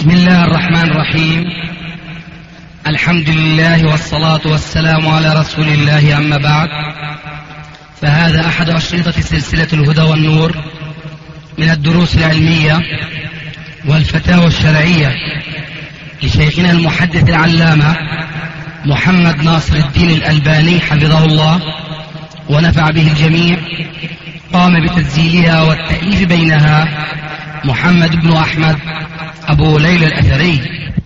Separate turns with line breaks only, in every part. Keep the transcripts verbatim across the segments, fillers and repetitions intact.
بسم الله الرحمن الرحيم. الحمد لله والصلاة والسلام على رسول الله، أما بعد، فهذا أحد أشرطة سلسلة الهدى والنور من الدروس العلمية والفتاوى الشرعية لشيخنا المحدث العلامة محمد ناصر الدين الألباني حفظه الله ونفع به الجميع. قام بتسجيلها والتأليف بينها محمد بن أحمد أبو ليلى الأثري.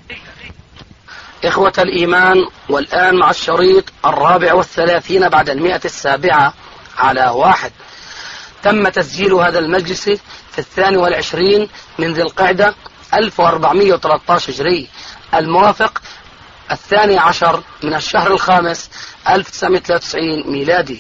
إخوة الإيمان، والآن مع الشريط الرابع والثلاثين بعد المئة السابعة على واحد. تم تسجيل هذا المجلس في الثاني والعشرين من ذي القعدة ألف وأربعمائة وثلاثة عشر هجري، الموافق الثاني عشر من الشهر الخامس ألف وتسعمائة وثلاثة وتسعين ميلادي.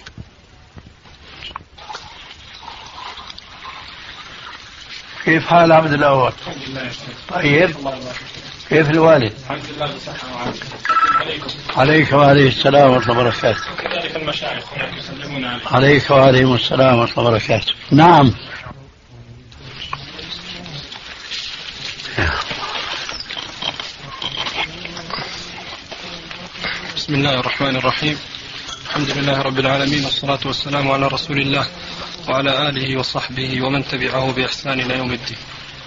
كيف حال عبد الأول؟ طيب. كيف الوالد؟
الحمد لله بصحة وعافية. عليكم.
عليك وعليه السلام ورحمة الله وبركاته.
وكذلك المشايخ يسلمون عليك.
عليك وعليهم السلام ورحمة الله وبركاته. نعم.
بسم الله الرحمن الرحيم. الحمد لله رب العالمين، والصلاة والسلام على رسول الله وعلى آله وصحبه ومن تبعه بإحسان إلى يوم الدين.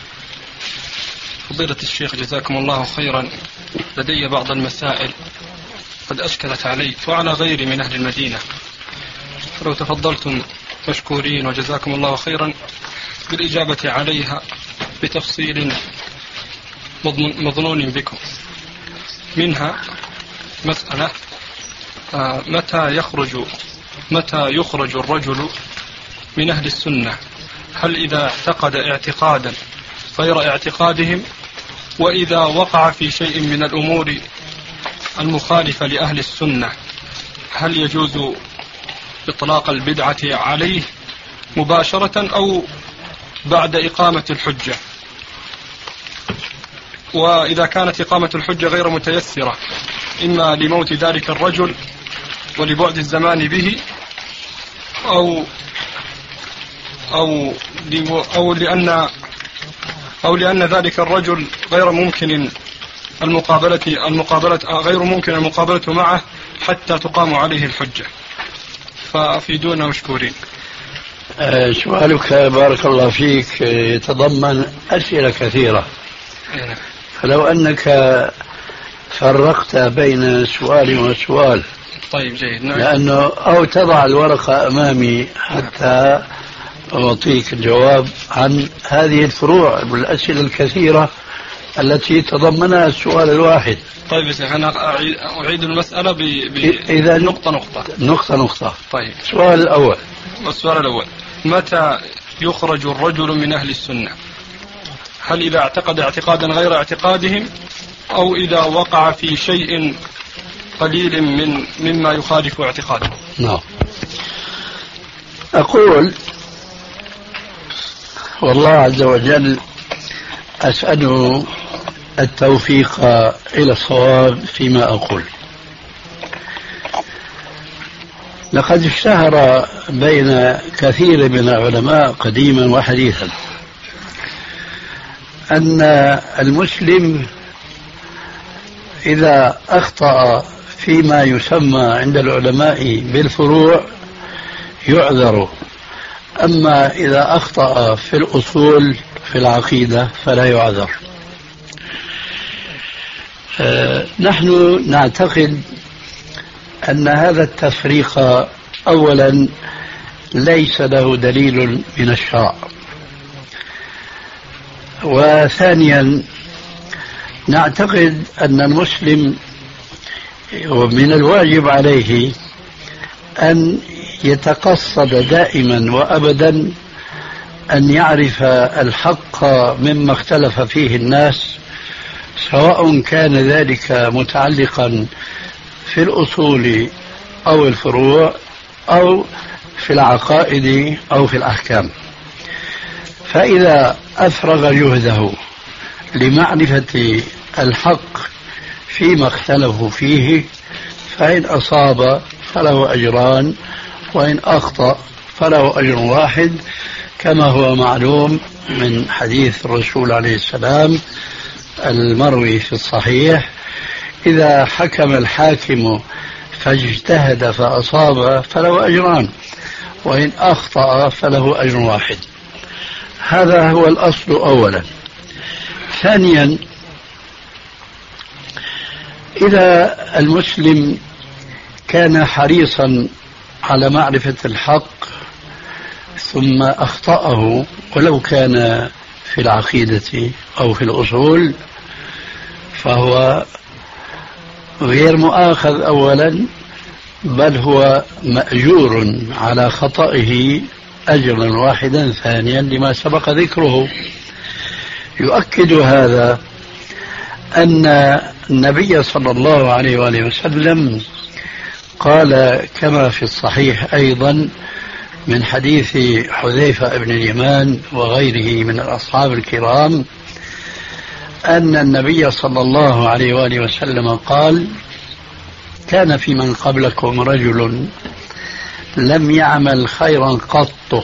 فضيلة الشيخ جزاكم الله خيرا، لدي بعض المسائل قد أشكلت علي وعلى غيري من أهل المدينة، فلو تفضلتم مشكورين وجزاكم الله خيرا بالإجابة عليها بتفصيل مظنون بكم. منها مسألة آه متى يخرج متى يخرج الرجل من أهل السنة؟ هل إذا اعتقد اعتقادا غير اعتقادهم، وإذا وقع في شيء من الأمور المخالفة لأهل السنة هل يجوز إطلاق البدعة عليه مباشرة أو بعد إقامة الحجة؟ وإذا كانت إقامة الحجة غير متيسرة، إما لموت ذلك الرجل ولبعد الزمان به، أو أو أو لأن أو لأن ذلك الرجل غير ممكن المقابلة المقابلة غير ممكن المقابلة معه حتى تقام عليه الحجة، فأفيدونا مشكورين.
أه سؤالك بارك الله فيك يتضمن أسئلة كثيرة، فلو أنك فرقت بين سؤال وسؤال.
طيب جيد. نعم.
لأنه أو تضع الورقة أمامي حتى أعطيك الجواب عن هذه الفروع والأسئلة الكثيرة التي تضمنها السؤال الواحد.
طيب يا شيخ، أنا أعيد المسألة ب... إذا نقطة نقطة
نقطة نقطة.
طيب.
السؤال الأول.
السؤال الأول، متى يخرج الرجل من أهل السنة؟ هل إذا اعتقد اعتقادا غير اعتقادهم، أو إذا وقع في شيء قليل من مما يخالف اعتقاده؟
نعم. أقول والله عز وجل أسأله التوفيق إلى الصواب فيما أقول. لقد اشتهر بين كثير من العلماء قديما وحديثا أن المسلم إذا أخطأ فيما يسمى عند العلماء بالفروع يعذر، أما إذا أخطأ في الأصول في العقيدة فلا يعذر. أه نحن نعتقد أن هذا التفريق أولا ليس له دليل من الشرع، وثانيا نعتقد أن المسلم ومن الواجب عليه أن يتقصد دائما وأبدا أن يعرف الحق مما اختلف فيه الناس، سواء كان ذلك متعلقا في الأصول أو الفروع أو في العقائد أو في الأحكام. فإذا أفرغ جهده لمعرفة الحق فيما اختلفوا فيه، فإن أصاب فله أجران، وإن أخطأ فله أجر واحد، كما هو معلوم من حديث الرسول عليه السلام: المروي في الصحيح: إذا حكم الحاكم فاجتهد فأصاب فله أجران، وإن أخطأ فله أجر واحد. هذا هو الأصل أولا. ثانيا، إذا المسلم كان حريصا على معرفة الحق ثم أخطأه ولو كان في العقيدة أو في الأصول، فهو غير مؤاخذ أولا، بل هو مأجور على خطئه أجرا واحدا ثانيا لما سبق ذكره. يؤكد هذا أن النبي صلى الله عليه وآله وسلم قال كما في الصحيح أيضا من حديث حذيفة بن اليمان وغيره من الأصحاب الكرام أن النبي صلى الله عليه وآله وسلم قال: كان في من قبلكم رجل لم يعمل خيرا قط،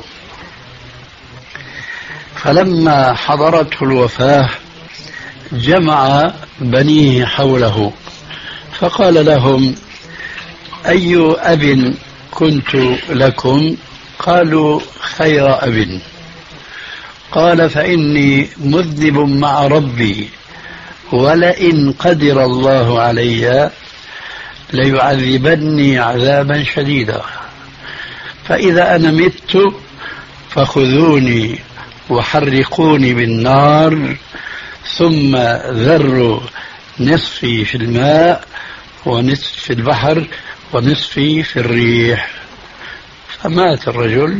فلما حضرته الوفاة جمع بنيه حوله فقال لهم: أي أب كنت لكم؟ قالوا: خير أب. قال: فإني مذنب مع ربي، ولئن قدر الله علي ليعذبني عذابا شديدا، فإذا أنا مت فخذوني وحرقوني بالنار، ثم ذروا نصفي في الماء ونصف في البحر ونصفي في الريح. فمات الرجل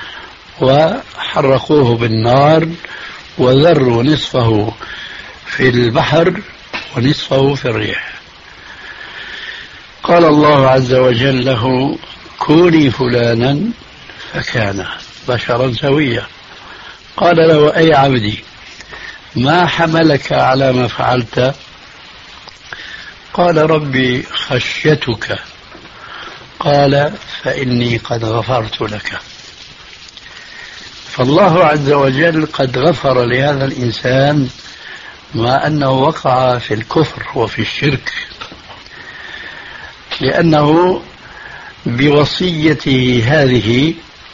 وحرقوه بالنار وذروا نصفه في البحر ونصفه في الريح. قال الله عز وجل له: كوني فلانا، فكان بشرا سويا. قال له: أي عبدي، ما حملك على ما فعلت؟ قال: ربي خشيتك. قال: فإني قد غفرت لك. فالله عز وجل قد غفر لهذا الإنسان مع أنه وقع في الكفر وفي الشرك، لأنه بوصيته هذه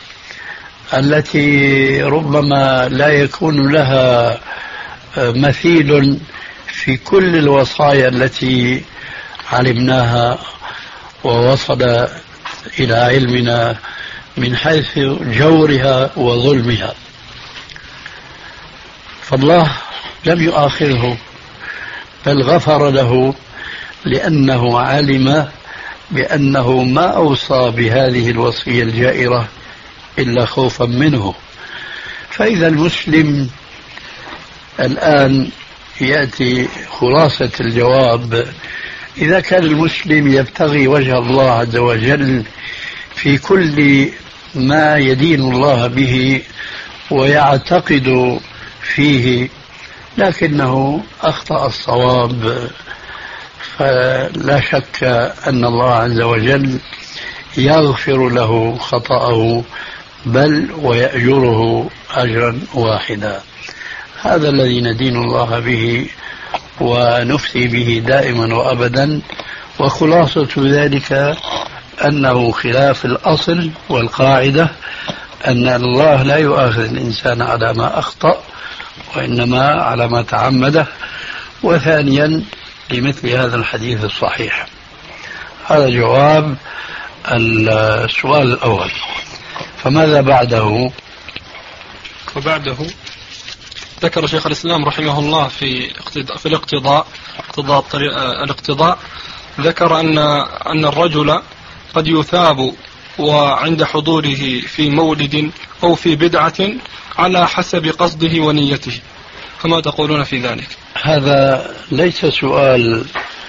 التي ربما لا يكون لها مثيل في كل الوصايا التي علمناها ووصل إلى علمنا من حيث جورها وظلمها، فالله لم يؤاخذه بل غفر له، لأنه علم بأنه ما أوصى بهذه الوصية الجائرة إلا خوفا منه. فإذا المسلم الآن يأتي خلاصة الجواب: إذا كان المسلم يبتغي وجه الله عز وجل في كل ما يدين الله به ويعتقد فيه، لكنه أخطأ الصواب، فلا شك أن الله عز وجل يغفر له خطأه بل ويأجره أجرا واحدا. هذا الذي ندين الله به ونفتي به دائما وأبدا، وخلاصة ذلك أنه خلاف الأصل والقاعدة أن الله لا يؤاخذ الإنسان على ما أخطأ وإنما على ما تعمده. وثانيا لمثل هذا الحديث الصحيح. هذا جواب السؤال الأول. فماذا بعده؟
وبعده ذكر شيخ الإسلام رحمه الله في في الاقتضاء اقتضاء الاقتضاء ذكر أن أن الرجل قد يثاب وعند حضوره في مولد أو في بدعة على حسب قصده ونيته، فما تقولون في ذلك؟
هذا ليس سؤال،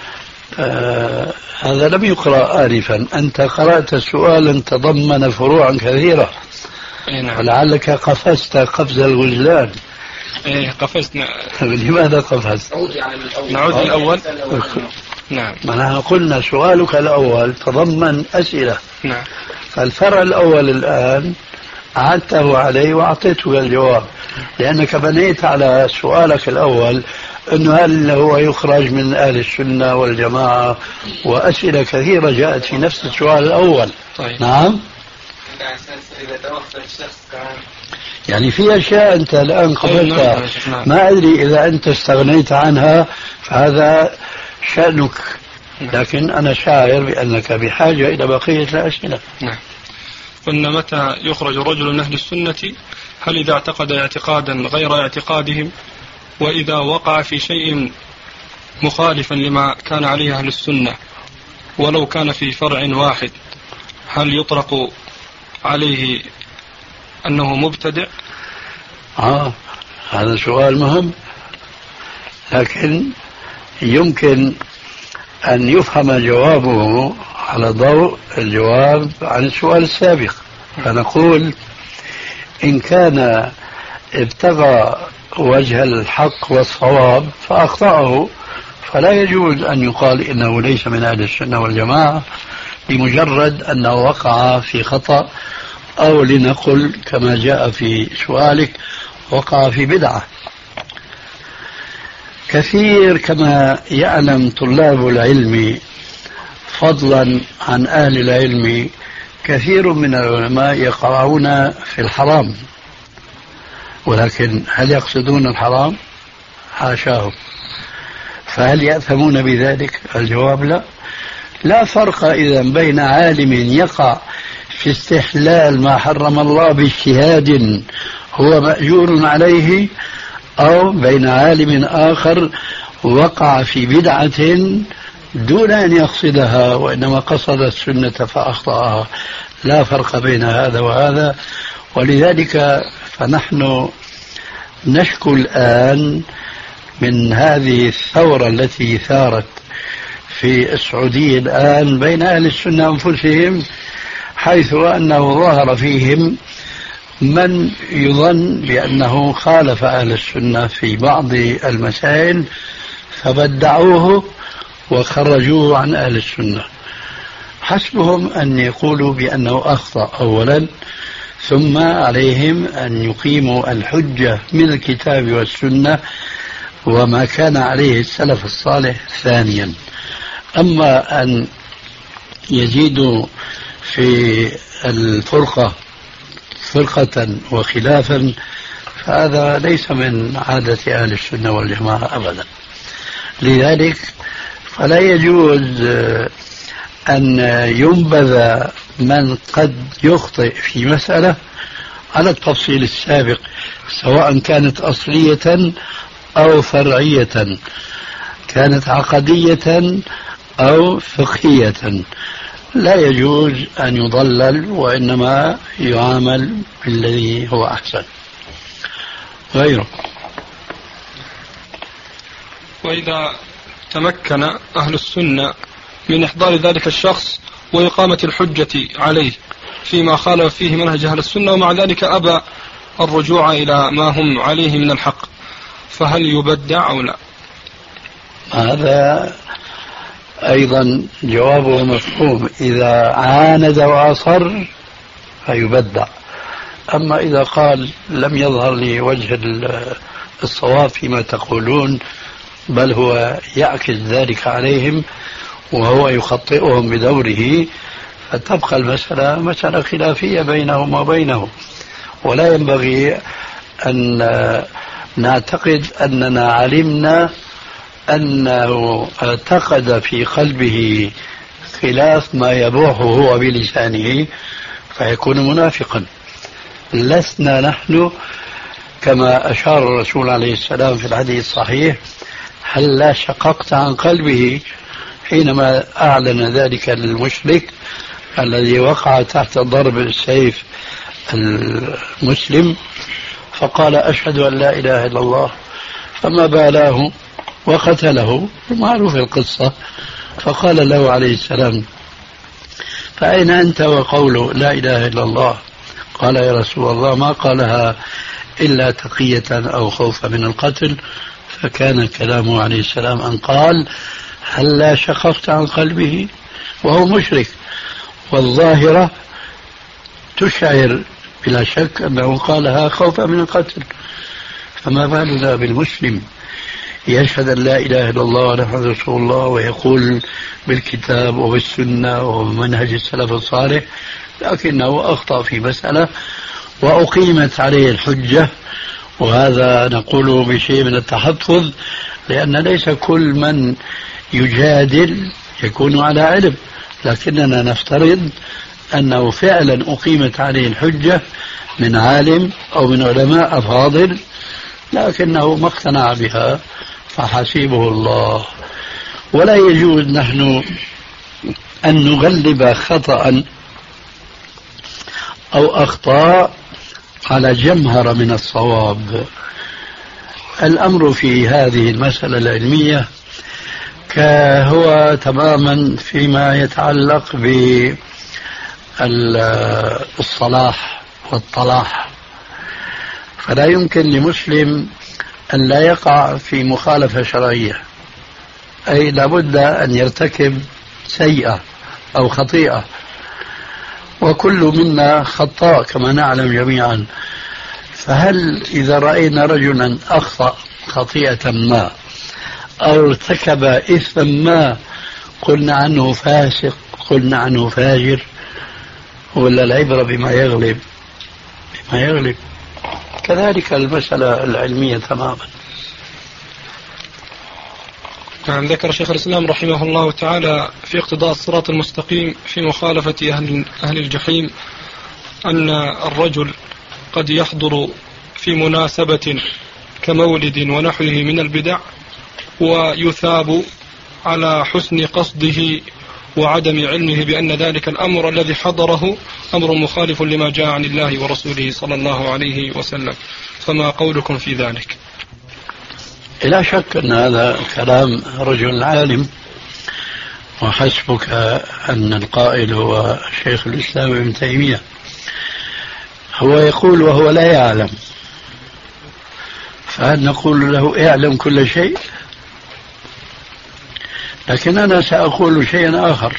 آه هذا لم يقرأ آنفا. أنت قرأت سؤالا تضمن فروعا كثيرة.
نعم.
ولعلك قفزت قفز الغزلان.
ايه قفزنا.
لماذا قفزت؟
نعود للأول. نعم.
ما نحن قلنا سؤالك الأول تضمن أسئلة.
نعم.
فالفرع الأول الآن أعدته عليه وأعطيتك الجواب، لأنك بنيت على سؤالك الأول أنه هل هو يخرج من أهل السنة والجماعة، وأسئلة كثيرة جاءت في نفس السؤال الأول.
طيب.
نعم. يعني في أشياء أنت الآن قبلتها ما أدري إذا أنت استغنيت عنها فهذا شأنك، لكن أنا شاعر بأنك بحاجة إلى بقية الأسئلة.
نعم. قلنا متى يخرج الرجل من أهل السنة؟ هل إذا اعتقد اعتقادا غير اعتقادهم، وإذا وقع في شيء مخالفا لما كان عليه أهل السنة ولو كان في فرع واحد، هل يطلق عليه أنه مبتدع؟
آه هذا سؤال مهم، لكن يمكن أن يفهم جوابه على ضوء الجواب عن السؤال السابق. فنقول إن كان ابتغى وجه الحق والصواب فأخطأه فلا يجوز أن يقال إنه ليس من أهل السنة والجماعة بمجرد أنه وقع في خطأ، أو لنقل كما جاء في سؤالك وقع في بدعة. كثير كما يعلم طلاب العلم فضلا عن أهل العلم، كثير من العلماء يقعون في الحرام، ولكن هل يقصدون الحرام؟ حاشاه. فهل يأثمون بذلك؟ الجواب لا. لا فرق إذن بين عالم يقع في استحلال ما حرم الله باجتهاد هو مأجور عليه، أو بين عالم آخر وقع في بدعة دون أن يقصدها وإنما قصد السنة فأخطأها. لا فرق بين هذا وهذا. ولذلك فنحن نشكو الآن من هذه الثورة التي ثارت في السعودية الآن بين أهل السنة أنفسهم، حيث أنه ظهر فيهم من يظن بأنه خالف أهل السنة في بعض المسائل فبدعوه وخرجوه عن أهل السنة. حسبهم أن يقولوا بأنه أخطأ أولا، ثم عليهم أن يقيموا الحجة من الكتاب والسنة وما كان عليه السلف الصالح ثانيا. أما أن يزيدوا في الفرقة فرقة وخلافا فهذا ليس من عادة أهل السنة والجماعة أبدا. لذلك فلا يجوز أن ينبذ من قد يخطئ في مسألة على التفصيل السابق، سواء كانت أصلية أو فرعية، كانت عقدية أو فقهية. لا يجوز أن يضلل، وإنما يعامل بالذي هو أحسن غيره.
وإذا تمكن أهل السنة من إحضار ذلك الشخص وإقامة الحجة عليه فيما خالف فيه منهج أهل السنة، ومع ذلك أبى الرجوع إلى ما هم عليه من الحق، فهل يبدع أو لا؟
هذا أيضا جوابه مفهوم. إذا عاند وأصر فيبدع. أما إذا قال لم يظهر لي وجه الصواب فيما تقولون، بل هو يعكس ذلك عليهم وهو يخطئهم بدوره، فتبقى المسألة مسألة خلافية بينهم وبينه. ولا ينبغي أن نعتقد أننا علمنا أنه اعتقد في قلبه خلاف ما يبوحه هو بلسانه فيكون منافقا. لسنا نحن كما أشار الرسول عليه السلام في الحديث الصحيح: هل لا شققت عن قلبه، حينما أعلن ذلك المشرك الذي وقع تحت ضرب السيف المسلم فقال: أشهد أن لا إله إلا الله، فما بالاه وقتله. معروف القصة. فقال له عليه السلام: فأين أنت وقوله لا إله إلا الله؟ قال: يا رسول الله ما قالها إلا تقية أو خوفا من القتل. فكان كلامه عليه السلام أن قال: هل لا شققت عن قلبه؟ وهو مشرك، والظاهرة تشعر بلا شك أنه قالها خوفا من القتل. فما بالنا بالمسلم يشهد أن لا إله إلا الله ونحمد رسول الله ويقول بالكتاب وبالسنة ومنهج السلف الصالح، لكنه أخطأ في مسألة وأقيمت عليه الحجة، وهذا نقوله بشيء من التحفظ، لأن ليس كل من يجادل يكون على علم، لكننا نفترض أنه فعلا أقيمت عليه الحجة من عالم أو من علماء أفاضل، لكنه ما اقتنع بها فحسيبه الله. ولا يجوز نحن أن نغلب خطأ أو أخطاء على جمهرة من الصواب. الأمر في هذه المسألة العلمية هو تماما فيما يتعلق بالصلاح والطلاح، فلا يمكن لمسلم أن لا يقع في مخالفة شرعية، أي لابد أن يرتكب سيئة أو خطيئة، وكل منا خطاء كما نعلم جميعا. فهل إذا رأينا رجلا أخطأ خطيئة ما أو ارتكب إثما ما قلنا عنه فاسق، قلنا عنه فاجر، ولا العبرة بما يغلب؟ بما يغلب. كذلك المسألة العلمية تماما.
نعم. ذكر شيخ الإسلام رحمه الله تعالى في اقتضاء الصراط المستقيم في مخالفة أهل, أهل الجحيم أن الرجل قد يحضر في مناسبة كمولد ونحوه من البدع ويثاب على حسن قصده وعدم علمه بأن ذلك الأمر الذي حضره أمر مخالف لما جاء عن الله ورسوله صلى الله عليه وسلم، فما قولكم في ذلك؟
لا شك أن هذا كلام رجل عالم، وحسبك أن القائل هو شيخ الإسلام ابن تيمية، هو يقول وهو لا يعلم، فهل نقول له اعلم كل شيء؟ لكن أنا سأقول شيئا آخر.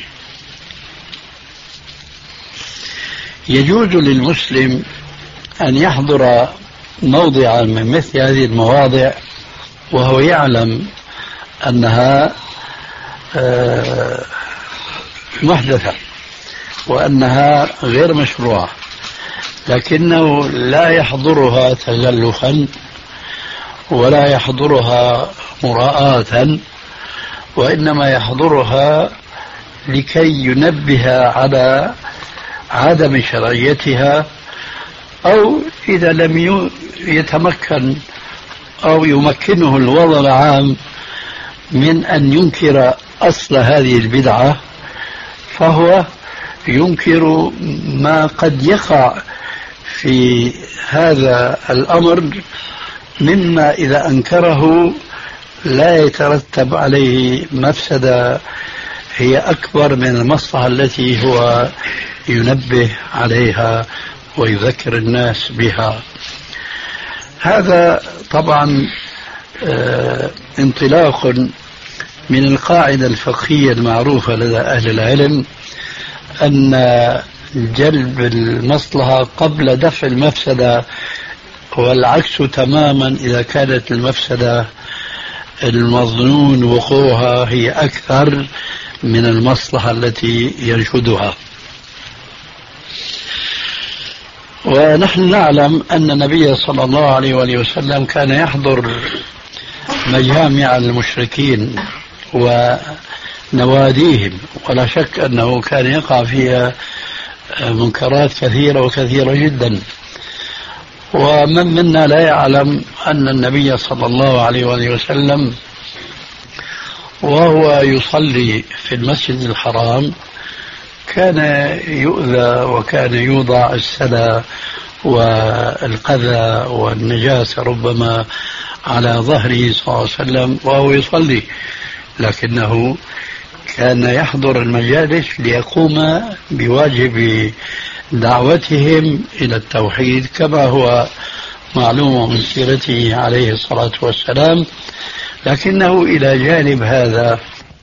يجوز للمسلم أن يحضر موضعا من مثل هذه المواضع وهو يعلم أنها محدثة وأنها غير مشروعة، لكنه لا يحضرها تزلفا ولا يحضرها مراءة، وإنما يحضرها لكي ينبه على عدم شرعيتها، أو إذا لم يتمكن أو يمكنه الوضع العام من أن ينكر أصل هذه البدعة، فهو ينكر ما قد يقع في هذا الأمر مما إذا أنكره لا يترتب عليه مفسدة هي أكبر من المصلحة التي هو ينبه عليها ويذكر الناس بها. هذا طبعا انطلاق من القاعدة الفقهية المعروفة لدى أهل العلم أن جلب المصلحة قبل دفع المفسدة، والعكس تماما إذا كانت المفسدة المظنون وقوعها هي أكثر من المصلحة التي ينشدها. ونحن نعلم أن النبي صلى الله عليه وآله وسلم كان يحضر مجامع المشركين ونواديهم، ولا شك أنه كان يقع فيها منكرات كثيرة وكثيرة جدا. ومن منا لا يعلم أن النبي صلى الله عليه وآله وسلم وهو يصلي في المسجد الحرام كان يؤذى وكان يوضع السلى والقذى والنجاسة ربما على ظهره صلى الله عليه وسلم وهو يصلي، لكنه كان يحضر المجالس ليقوم بواجب دعوتهم إلى التوحيد كما هو معلوم من سيرته عليه الصلاة والسلام. لكنه إلى جانب هذا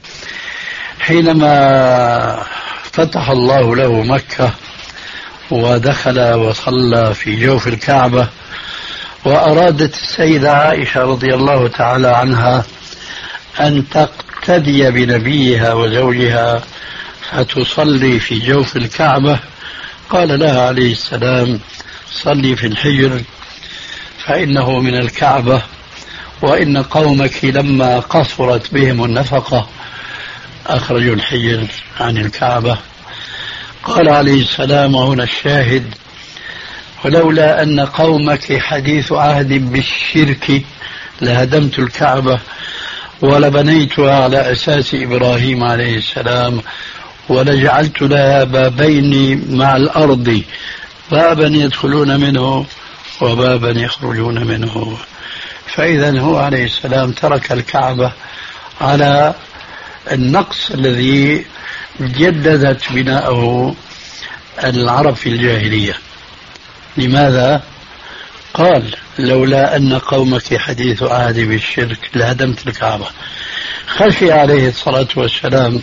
حينما فتح الله له مكة ودخل وصلى في جوف الكعبة وأرادت السيدة عائشة رضي الله تعالى عنها أن تقتدي بنبيها وزوجها فتصلي في جوف الكعبة، قال لها عليه السلام: صلي في الحجر فإنه من الكعبة، وإن قومك لما قصرت بهم النفقة أخرجوا الحجر عن الكعبة. قال عليه السلام، وهنا الشاهد: ولولا أن قومك حديث عهد بالشرك لهدمت الكعبة ولبنيتها على أساس إبراهيم عليه السلام ولجعلت لها بابين مع الأرض، بابا يدخلون منه وبابا يخرجون منه. فإذا هو عليه السلام ترك الكعبة على النقص الذي جددت بناءه العرب في الجاهلية. لماذا؟ قال: لولا أن قومك حديث عهد بالشرك لهدمت الكعبة. خشي عليه الصلاة والسلام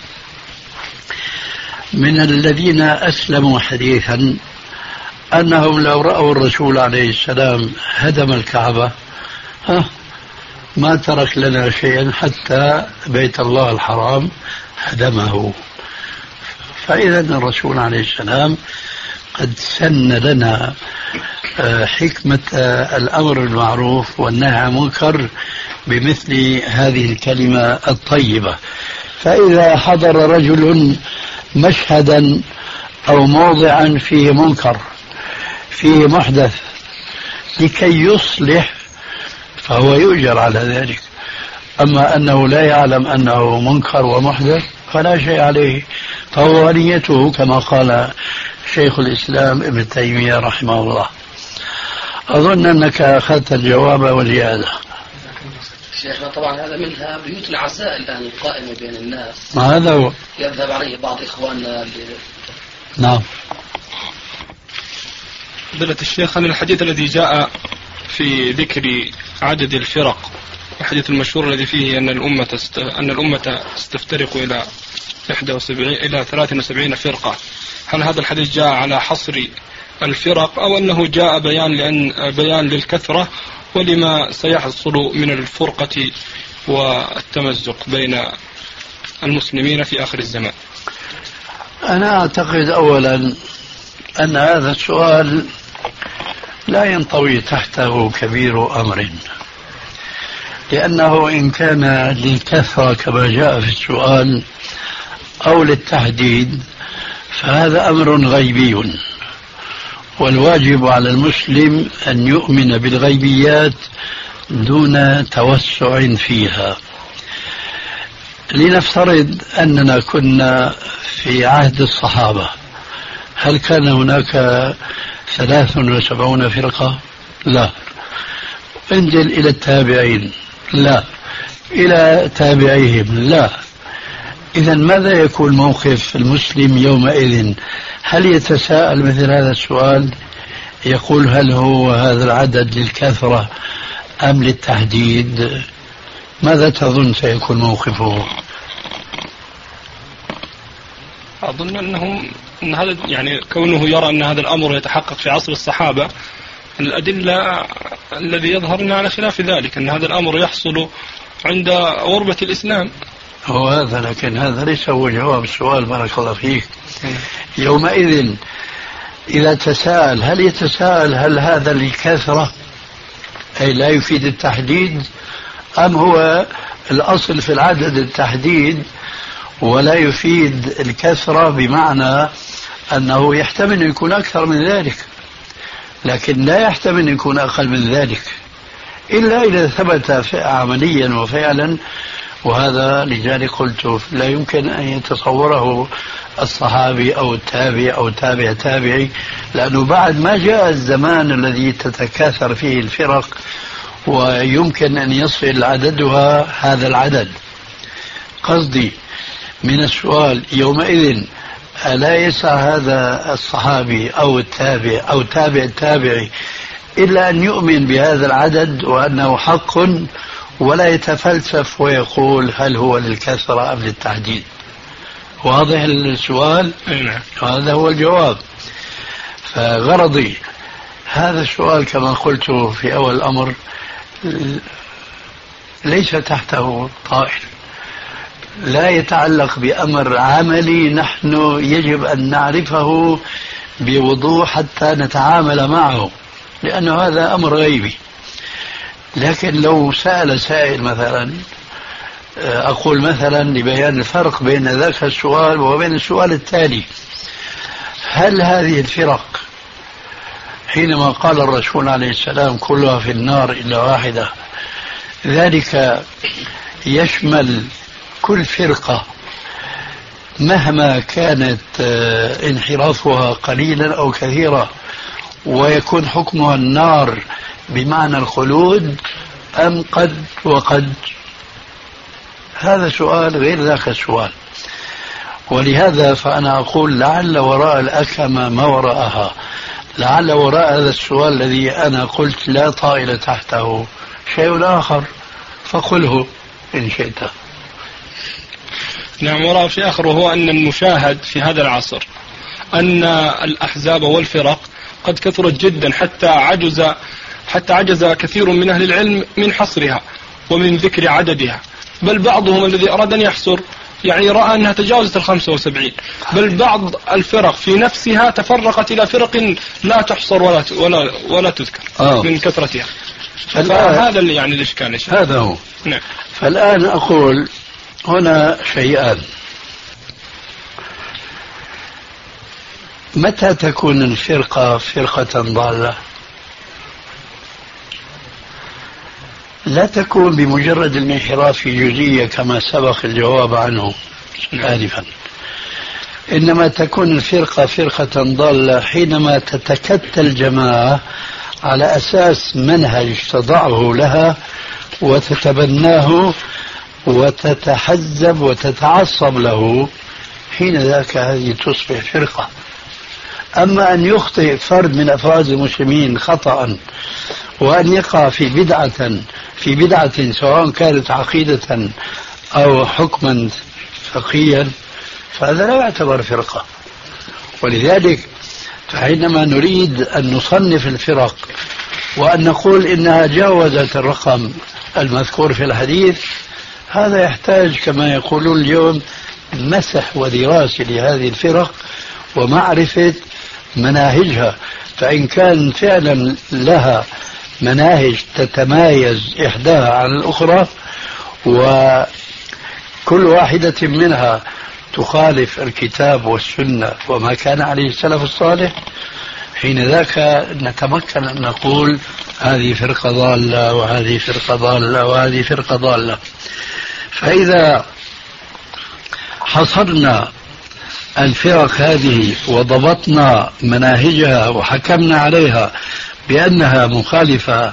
من الذين أسلموا حديثا أنهم لو رأوا الرسول عليه السلام هدم الكعبة ها ما ترك لنا شيئا حتى بيت الله الحرام هدمه. فإذا الرسول عليه السلام قد سن لنا حكمة الأمر بالمعروف والنهي عن المنكر بمثل هذه الكلمة الطيبة. فإذا حضر رجل مشهدا أو موضعا فيه منكر فيه محدث لكي يصلح فهو يؤجر على ذلك. أما أنه لا يعلم أنه منكر ومحدث فلا شيء عليه، فهو نيته كما قال شيخ الإسلام ابن تيمية رحمه الله. أظن أنك أخذت الجواب والزيادة.
شيخنا طبعا هذا منها بيوت العزاء الآن القائمة بين الناس،
ما هذا هو
يذهب عليه بعض إخواننا ب...
نعم.
فضيلة الشيخ، عن الحديث الذي جاء في ذكر عدد الفرق، الحديث المشهور الذي فيه أن الأمة است... أن الأمة ستفترق إلى إحدى وسبعين إلى ثلاث وسبعين فرقة، هل هذا الحديث جاء على حصر الفرق أو أنه جاء بيان لأن بيان للكثرة ولما سيحصل من الفرقة والتمزق بين المسلمين في آخر الزمان؟
أنا أعتقد أولا أن هذا السؤال لا ينطوي تحته كبير أمر، لأنه إن كان للكثرة كما جاء في السؤال أو للتحديد فهذا أمر غيبي، والواجب على المسلم أن يؤمن بالغيبيات دون توسع فيها. لنفترض أننا كنا في عهد الصحابة، هل كان هناك ثلاث وسبعون فرقة؟ لا. انزل إلى التابعين، لا. إلى تابعيهم، لا. إذا ماذا يكون موقف المسلم يومئذ؟ هل يتساءل مثل هذا السؤال يقول هل هو هذا العدد للكثرة أم للتحديد؟ ماذا تظن سيكون موقفه؟
أظن أنه أن هذا يعني كونه يرى أن هذا الأمر يتحقق في عصر الصحابة، الأدلة الذي يظهر على خلاف ذلك، أن هذا الأمر يحصل عند غربة الإسلام.
هو هذا، لكن هذا ليس هو جواب السؤال. بارك الله فيك. يومئذ إذا تساءل هل يتساءل هل هذا للكثرة أي لا يفيد التحديد، أم هو الأصل في العدد التحديد ولا يفيد الكثرة، بمعنى أنه يحتمل أن يكون أكثر من ذلك لكن لا يحتمل أن يكون أقل من ذلك إلا إذا ثبت عمليا وفعلا. وهذا لذلك قلت لا يمكن أن يتصوره الصحابي أو التابع أو تابع تابعي، لأنه بعد ما جاء الزمان الذي تتكاثر فيه الفرق ويمكن أن يصل عددها هذا العدد. قصدي من السؤال يومئذ ألا يسعى هذا الصحابي أو التابع أو تابع التابعي إلا أن يؤمن بهذا العدد وأنه حق، ولا يتفلسف ويقول هل هو للكثرة أم للتحديد؟ واضح السؤال؟ هذا هو الجواب. فغرضي هذا السؤال كما قلت في أول الأمر ليس تحته طائل، لا يتعلق بأمر عملي نحن يجب أن نعرفه بوضوح حتى نتعامل معه، لأنه هذا أمر غيبي. لكن لو سأل سائل مثلا، أقول مثلا لبيان الفرق بين ذاك السؤال وبين السؤال التالي: هل هذه الفرق حينما قال الرسول عليه السلام كلها في النار إلا واحدة، ذلك يشمل كل فرقة مهما كانت انحرافها قليلا أو كثيرا ويكون حكمها النار بمعنى الخلود، أم قد وقد؟ هذا سؤال غير ذاك السؤال. ولهذا فأنا أقول لعل وراء الأكمة ما وراءها، لعل وراء هذا السؤال الذي أنا قلت لا طائل تحته شيء آخر، فقله إن شئت.
نعم، وراء شيء آخر، وهو أن المشاهد في هذا العصر أن الأحزاب والفرق قد كثرت جدا حتى عجز حتى عجز كثير من أهل العلم من حصرها ومن ذكر عددها، بل بعضهم الذي أراد أن يحصر يعني رأى أنها تجاوزت الخمسة وسبعين، بل بعض الفرق في نفسها تفرقت إلى فرق لا تحصر ولا ولا ولا تذكر آه. من كثرتها. فهذا اللي يعني الإشكال.
هذا هو.
نعم.
فالآن أقول هنا شيئان: متى تكون الفرقة فرقة ضالة؟ لا تكون بمجرد الانحراف في جزئية كما سبق الجواب عنه آنفا، إنما تكون الفرقة فرقة ضالة حينما تتكتل الجماعة على أساس منهج تضعه لها وتتبناه وتتحزب وتتعصب له، حين ذاك هذه تصبح فرقة. أما أن يخطئ فرد من أفراد المسلمين خطأ وأن يقع في بدعة في بدعة سواء كانت عقيدة أو حكما فقهيا، فهذا لا يعتبر فرقة. ولذلك فحينما نريد أن نصنف الفرق وأن نقول إنها جاوزت الرقم المذكور في الحديث، هذا يحتاج كما يقولون اليوم مسح ودراسة لهذه الفرق ومعرفة مناهجها، فإن كان فعلا لها مناهج تتمايز إحداها عن الأخرى وكل واحدة منها تخالف الكتاب والسنة وما كان عليه السلف الصالح، حين ذاك نتمكن أن نقول هذه فرقة ضالة وهذه فرقة ضالة وهذه فرقة ضالة. فإذا حصرنا الفرق هذه وضبطنا مناهجها وحكمنا عليها بأنها مخالفة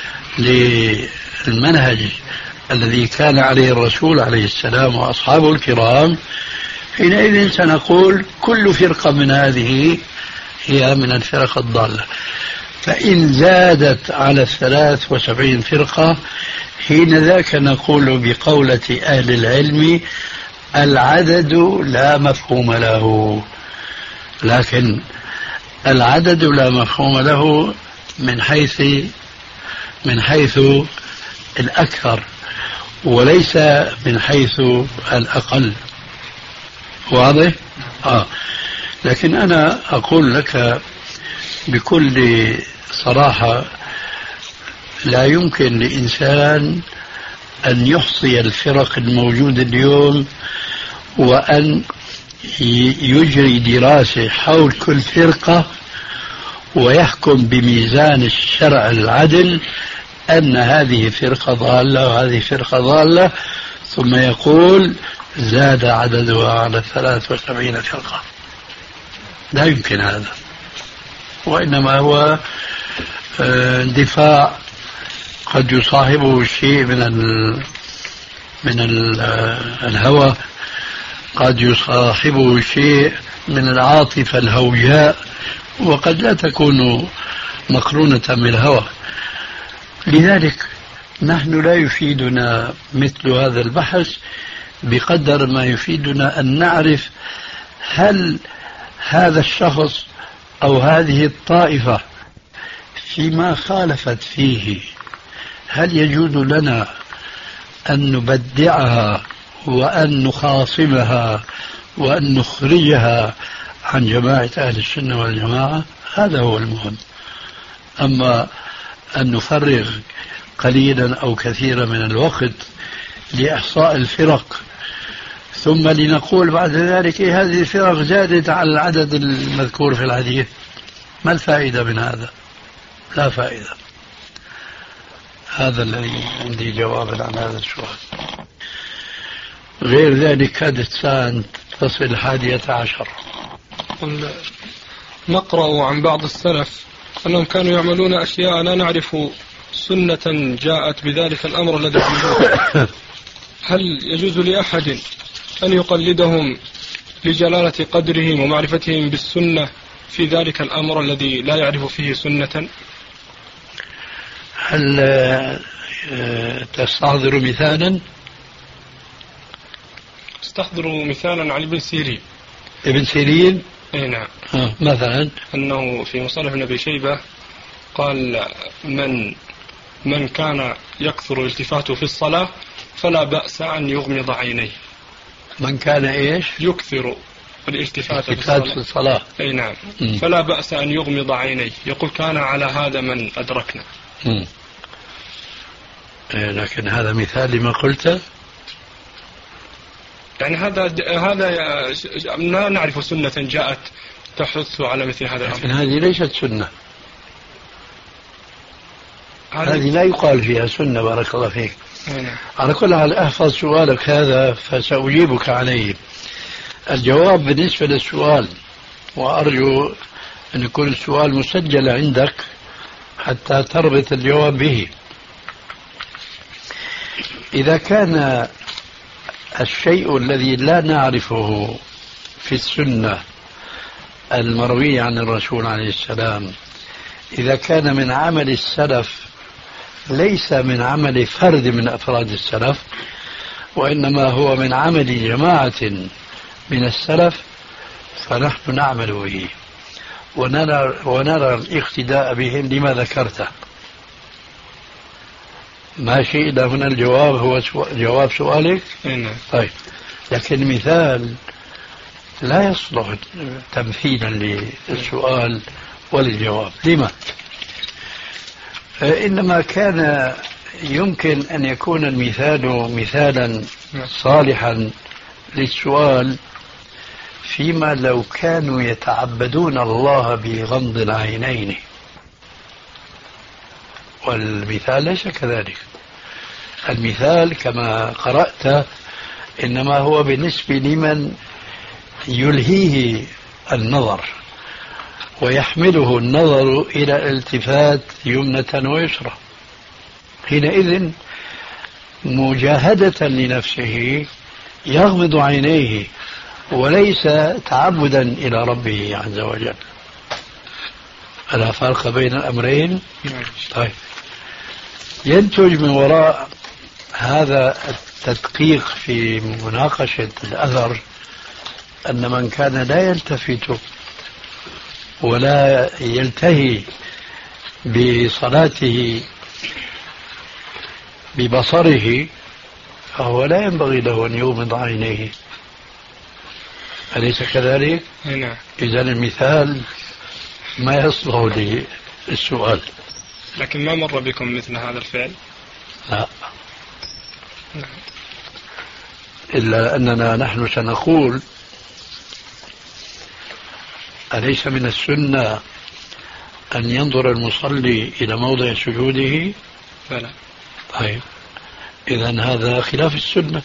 للمنهج الذي كان عليه الرسول عليه السلام وأصحابه الكرام، حينئذ سنقول كل فرقة من هذه هي من الفرق الضالة. فإن زادت على الثلاث وسبعين فرقة، حين ذاك نقول بقولة أهل العلم العدد لا مفهوم له. لكن العدد لا مفهوم له من حيث من حيث الأكثر وليس من حيث الأقل. واضح؟ آه. لكن أنا أقول لك بكل صراحة لا يمكن لإنسان أن يحصي الفرق الموجودة اليوم وأن يجري دراسة حول كل فرقة ويحكم بميزان الشرع العدل أن هذه فرقة ضالة وهذه فرقة ضالة، ثم يقول زاد عددها على ثلاث وسبعين فرقة. لا يمكن هذا، وإنما هو دفاع قد يصاحبه شيء من ال من ال الهوى، قد يصاحبه شيء من العاطفة الهوجاء، وقد لا تكون مقرونة بالهوى. لذلك نحن لا يفيدنا مثل هذا البحث بقدر ما يفيدنا أن نعرف هل هذا الشخص أو هذه الطائفة فيما خالفت فيه هل يجوز لنا أن نبدعها وأن نخاصمها وأن نخرجها عن جماعة أهل السنة والجماعة؟ هذا هو المهم. أما أن نفرغ قليلا أو كثيرا من الوقت لإحصاء الفرق ثم لنقول بعد ذلك إيه هذه الفرق زادت على العدد المذكور في الحديث، ما الفائدة من هذا؟ لا فائدة. هذا الذي عندي جوابا عن هذا السؤال. غير ذلك كادت ساعة تصل الحادية عشر.
نقرأ عن بعض السلف أنهم كانوا يعملون أشياء لا نعرف سنة جاءت بذلك الأمر الذي يعملون. هل يجوز لأحد أن يقلدهم لجلالة قدرهم ومعرفتهم بالسنة في ذلك الأمر الذي لا يعرف فيه سنة؟
هل تستحضر مثالا؟
استحضروا مثالا عن ابن سيرين.
ابن سيرين؟
اي نعم.
آه مثلا
أنه في مصنف ابن أبي شيبة قال من من كان يكثر التفاته في الصلاة فلا بأس أن يغمض عينيه.
من كان إيش؟
يكثر الالتفات في
الصلاة,
الصلاة.
الصلاة.
أي نعم.
م.
فلا بأس أن يغمض عينيه. يقول كان على هذا من أدركنا.
إيه لكن هذا مثال لما قلت.
يعني هذا هذا لا نعرف سنة جاءت تحث على مثل هذا الأمر.
لكن هذه ليست سنة.
هذه,
هذه لا يقال فيها سنة. بارك الله فيك.
نعم.
على كل حال أحفظ سؤالك هذا فسأجيبك عليه. الجواب بالنسبة للسؤال، وأرجو أن يكون السؤال مسجل عندك حتى تربط الجواب به. إذا كان الشيء الذي لا نعرفه في السنة المروية عن الرسول عليه السلام إذا كان من عمل السلف ليس من عمل فرد من أفراد السلف وإنما هو من عمل جماعة من السلف فنحن نعمل به ونرى, ونرى الاقتداء بهم لما ذكرته. ماشي إلى هنا الجواب هو جواب سؤالك. طيب لكن مثال لا يصلح تمثيلا للسؤال وللجواب. لما؟ إنما كان يمكن أن يكون المثال مثالا صالحا للسؤال فيما لو كانوا يتعبدون الله بغمض العينين، والمثال ليس كذلك. المثال كما قرأت إنما هو بالنسبة لمن يلهيه النظر ويحمله النظر إلى الالتفات يمنة ويسرى، حينئذ مجاهدة لنفسه يغمض عينيه وليس تعبدا إلى ربه عز وجل. ألا فرق بين الأمرين؟ طيب ينتج من وراء هذا التدقيق في مناقشة الأثر أن من كان لا يلتفت ولا يلتهي بصلاته ببصره فهو لا ينبغي له أن يغمض عينيه. أليس كذلك؟
نعم.
إذا المثال ما يصلح للسؤال.
لكن ما مر بكم مثل هذا الفعل؟
لا. إلا أننا نحن سنقول أليس من السنة أن ينظر المصلي إلى موضع سجوده؟
بلى.
طيب إذن هذا خلاف السنة.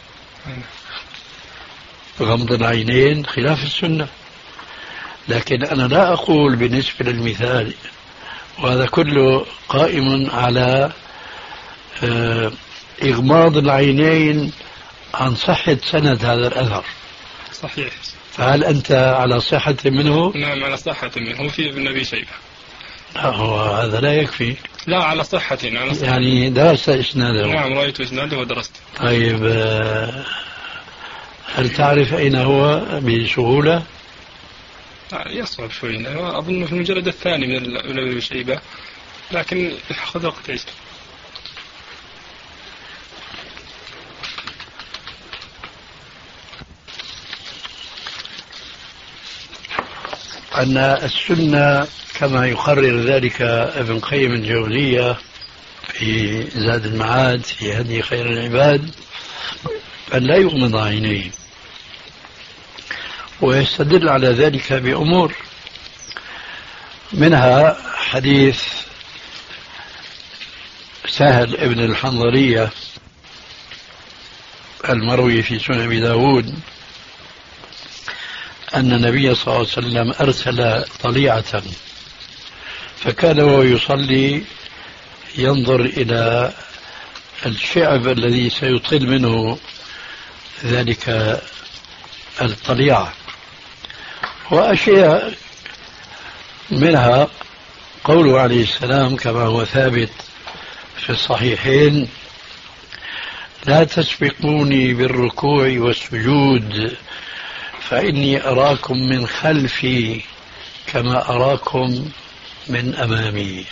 غمض العينين خلاف السنة. لكن أنا لا أقول بالنسبة للمثال، وهذا كله قائم على إغماض العينين عن صحة سند هذا الأثر.
صحيح.
فهل أنت على صحة منه؟
نعم على صحة منه في ابن أبي شيبة.
لا هو هذا لا يكفي.
لا على صحة, على صحة.
يعني درست إسناده.
نعم رأيت إسناده ودرست.
طيب هل تعرف أين هو بسهولة؟
يصعب شوي. أظن في المجلد الثاني من ابن أبي شيبة لكن خذ وقت عيسى.
أن السنة كما يقرر ذلك ابن قيم الجوزية في زاد المعاد في هدي خير العباد أن لا يغمض عينيه، ويستدل على ذلك بأمور، منها حديث سهل ابن الحنظلية المروي في سنن أبي داود أن النبي صلى الله عليه وسلم أرسل طليعة فكان وهو يصلي ينظر إلى الشعب الذي سيطل منه ذلك الطليعة، وأشياء منها قوله عليه السلام كما هو ثابت في الصحيحين: لا تسبقوني بالركوع والسجود فإني أراكم من خلفي كما أراكم من أمامي.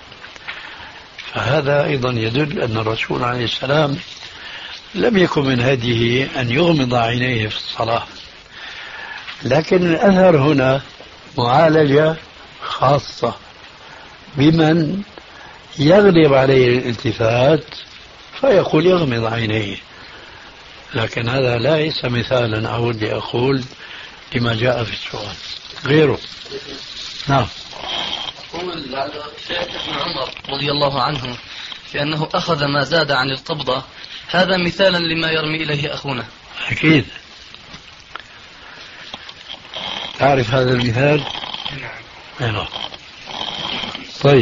فهذا أيضا يدل أن الرسول عليه السلام لم يكن من هديه أن يغمض عينيه في الصلاة، لكن الأثر هنا معالجة خاصة بمن يغلب عليه الالتفات فيقول يغمض عينيه، لكن هذا ليس مثالا أعود لأقول لما جاء في السؤال غيره. نعم.
يقول ابن عمر رضي الله عنه بأنه أخذ ما زاد عن القبضة، هذا مثالا لما يرمي إليه أخونا.
أكيد تعرف هذا المثال؟ نعم. طيب.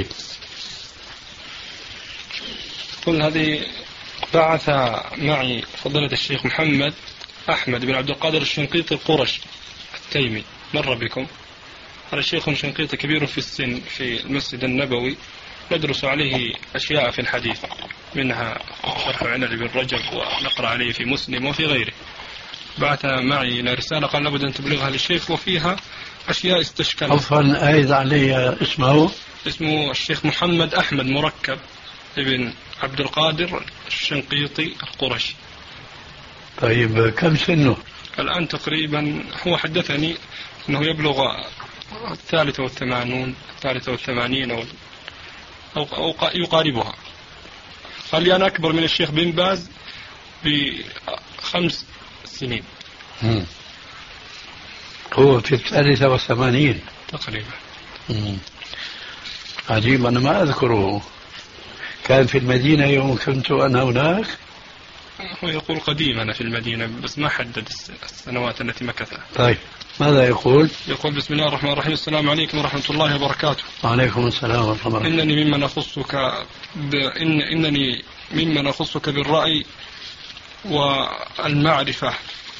قل هذه بعث معي فضيلة الشيخ محمد أحمد بن عبد القادر الشنقيطي القرشي التيمي، مر بكم. هذا الشيخ شنقيطي كبير في السن في المسجد النبوي، ندرس عليه أشياء في الحديث، منها شرح عنل بن رجب، ونقرأ عليه في مسلم وفي غيره. بعث معي إلى رسالة قال لابد أن تبلغها للشيخ، وفيها أشياء استشكلت.
عفوا أعيد علي اسمه.
اسمه الشيخ محمد أحمد مركب ابن عبد القادر الشنقيطي القرشي.
طيب كم سنه؟
الآن تقريبا هو حدثني أنه يبلغ الثالثة والثمانون الثالثة والثمانين أو, أو, أو يقاربها. قال لي أنا أكبر من الشيخ بن باز بخمس سنين.
مم. هو في الثالثة والثمانين
تقريبا.
مم. عجيب، أنا ما أذكره. كان في المدينة يوم كنت أنا هناك؟
هو يقول قديم أنا في المدينة، بس ما حدد السنوات التي مكثها.
طيب ماذا يقول؟
يقول بسم الله الرحمن الرحيم: السلام عليكم ورحمة الله وبركاته.
وعليكم السلام ورحمة الله.
إنني ممن أخصك ب... إن... إنني ممن أخصك بالرأي والمعرفة،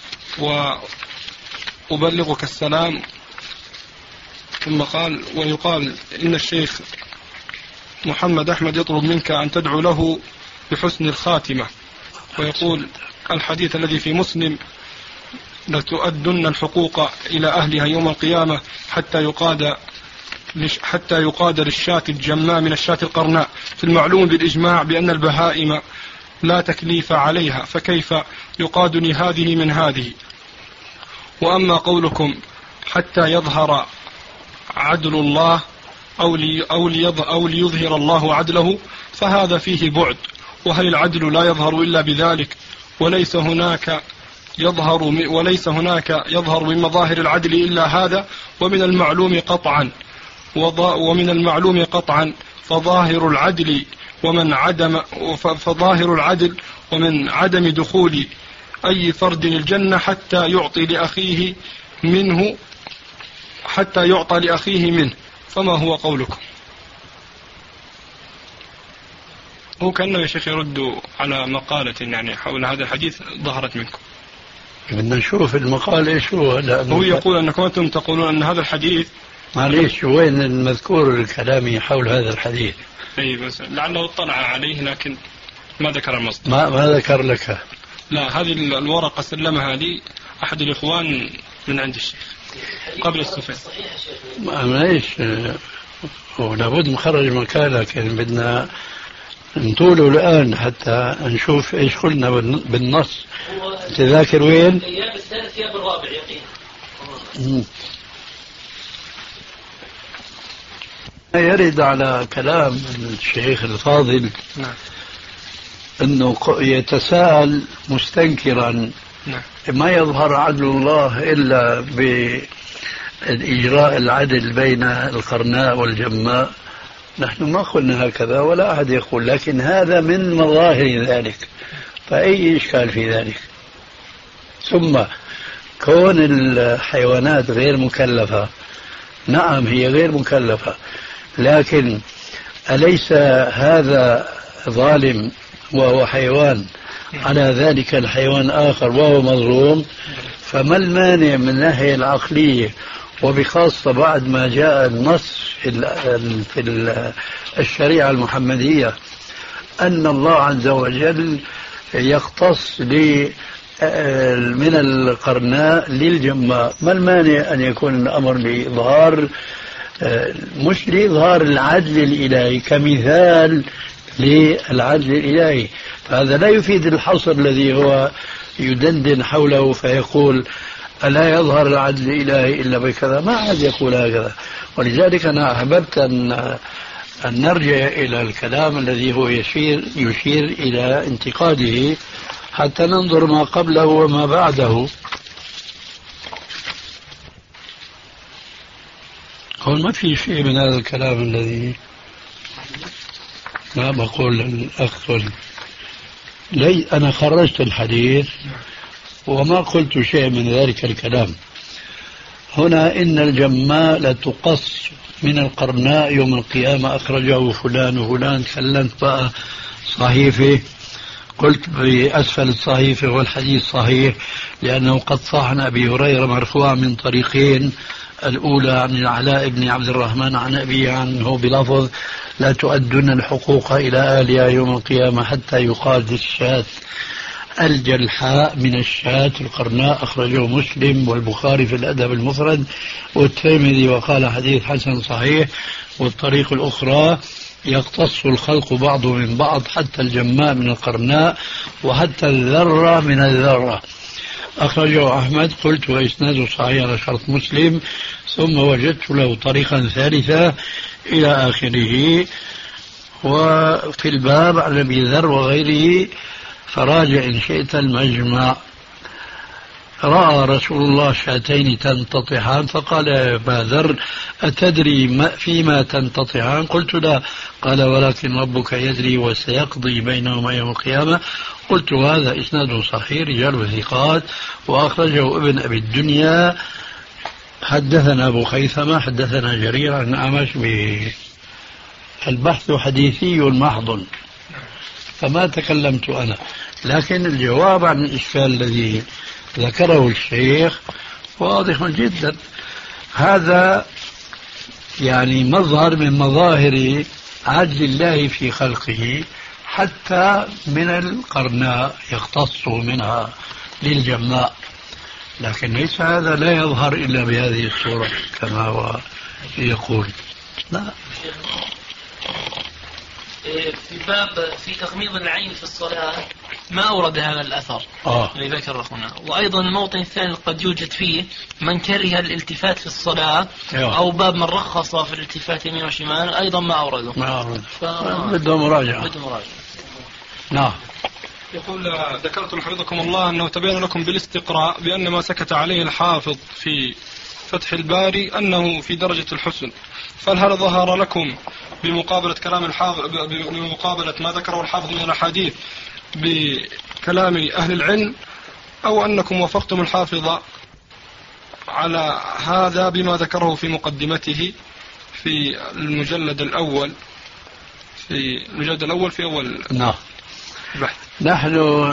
وأبلغك السلام. ثم قال: ويقال إن الشيخ محمد أحمد يطلب منك أن تدعو له بحسن الخاتمة، ويقول الحديث الذي في مسلم: لتؤدن الحقوق إلى أهلها يوم القيامة حتى يقاد حتى يقاد للشاة الجماء من الشاة القرناء. في المعلوم بالإجماع بأن البهائم لا تكليف عليها، فكيف يقادني هذه من هذه؟ وأما قولكم حتى يظهر عدل الله أو, لي أو, ليظهر أو ليظهر الله عدله، فهذا فيه بعد، وهل العدل لا يظهر إلا بذلك؟ وليس هناك يظهر وليس هناك يظهر من مظاهر العدل إلا هذا، ومن المعلوم قطعا ومن المعلوم قطعا فظاهر العدل ومن عدم فظاهر العدل ومن عدم دخول أي فرد الجنة حتى يعطي لأخيه منه حتى يعطى لأخيه منه. فما هو قولكم؟ هو كأنه يا شيخ يرد على مقالة يعني حول هذا الحديث ظهرت منكم.
بدنا نشوف المقال ايش هو.
هو يقول أنكم أنتم تقولون أن هذا الحديث،
معليش وين المذكور الكلامي حول هذا الحديث؟
اي بس لعله اطلع عليه لكن ما ذكر المصدر.
ما ما ذكر لك؟
لا، هذه الورقة سلمها لي أحد الإخوان من عند الشيخ قبل السفر.
معليش ولابد نخرج مكان، لكن بدنا نطوله الآن حتى نشوف إيش قلنا بالنص. تذاكر وين؟
الأيام الثالث يا بالرابع يقين.
يرد على كلام الشيخ الفاضل
نعم.
أنه يتساءل مستنكرا
نعم.
ما يظهر عدل الله إلا بإجراء العدل بين القرناء والجماء. نحن ما قلنا هكذا ولا أحد يقول، لكن هذا من مظاهر ذلك، فأي إشكال في ذلك؟ ثم كون الحيوانات غير مكلفة، نعم هي غير مكلفة، لكن أليس هذا ظالم وهو حيوان على ذلك الحيوان آخر وهو مظلوم؟ فما المانع من الناحية العقلية، وبخاصة بعد ما جاء النص في الشريعة المحمدية أن الله عز وجل يختص من القرناء للجماء، ما المانع أن يكون الأمر لإظهار، مش لإظهار العدل الإلهي كمثال للعدل الإلهي؟ فهذا لا يفيد الحصر الذي هو يدندن حوله فيقول ألا يظهر العدل الإلهي إلا بكذا. ما عاد يقول هكذا. ولذلك أنا أحببت أن أن نرجع إلى الكلام الذي هو يشير يشير إلى انتقاده حتى ننظر ما قبله وما بعده. هون ما في شيء من هذا الكلام الذي ما بقول للأخ. لي أنا خرجت الحديث وما قلت شيء من ذلك الكلام. هنا إن الجماء لتقص من القرناء يوم القيامة، أخرجه فلان وفلان، كلمت بقى صحيفة، قلت بأسفل الصحيفة والحديث صحيح لأنه قد صح عن أبي هريرة مرفوعا من طريقين، الأولى عن العلاء بن عبد الرحمن عن أبي عنه بلفظ لا تؤدن الحقوق إلى أهلها يوم القيامة حتى يقال للشاة الجلحاء من الشاة القرناء، أخرجه مسلم والبخاري في الأدب المفرد والترمذي وقال حديث حسن صحيح. والطريق الأخرى يقتص الخلق بعض من بعض حتى الجماء من القرناء وحتى الذرة من الذرة، أخرجه أحمد. قلت وإسناده صحيح على شرط مسلم، ثم وجدت له طريقا ثالثة إلى آخره. وفي الباب عن أبي ذر وغيره فراجع إن شئت المجمع. رأى رسول الله شاتين تنتطحان فقال يا أبا ذر أتدري ما فيما تنتطحان؟ قلت لا. قال ولكن ربك يدري وسيقضي بينهما يوم القيامة. قلت هذا إسناده صحيح رجال ثقات، وأخرجه ابن أبي الدنيا. حدثنا أبو خيثمة حدثنا جرير عن أعمش بالبحث حديثي محض، فما تكلمت أنا، لكن الجواب عن الإشكال الذي ذكره الشيخ واضح جدا. هذا يعني مظهر من مظاهر عدل الله في خلقه، حتى من القرناء يختص منها للجماء، لكن ليس هذا لا يظهر إلا بهذه الصورة كما هو يقول. لا.
في باب في تغميض العين في الصلاة ما أورد هذا الأثر
آه.
اللي ذكره هنا. وأيضا الموطن الثاني قد يوجد فيه من كره الالتفات في الصلاة أيوه. أو باب من رخص في الالتفات يمين وشمال أيضا ما أورده.
ما أورده ف... بده مراجعة.
بده مراجعة.
نعم.
يقول ذكرت حفظكم الله أنه تبين لكم بالاستقراء بأن ما سكت عليه الحافظ في فتح الباري أنه في درجة الحسن، فهل هذا ظهر لكم بمقابلة كلام الحافظ بمقابلة ما ذكره الحافظ من الأحاديث بكلام أهل العلم، أو أنكم وافقتم الحافظ على هذا بما ذكره في مقدمته في المجلد الأول في المجلد الأول في أول
نعم. نحن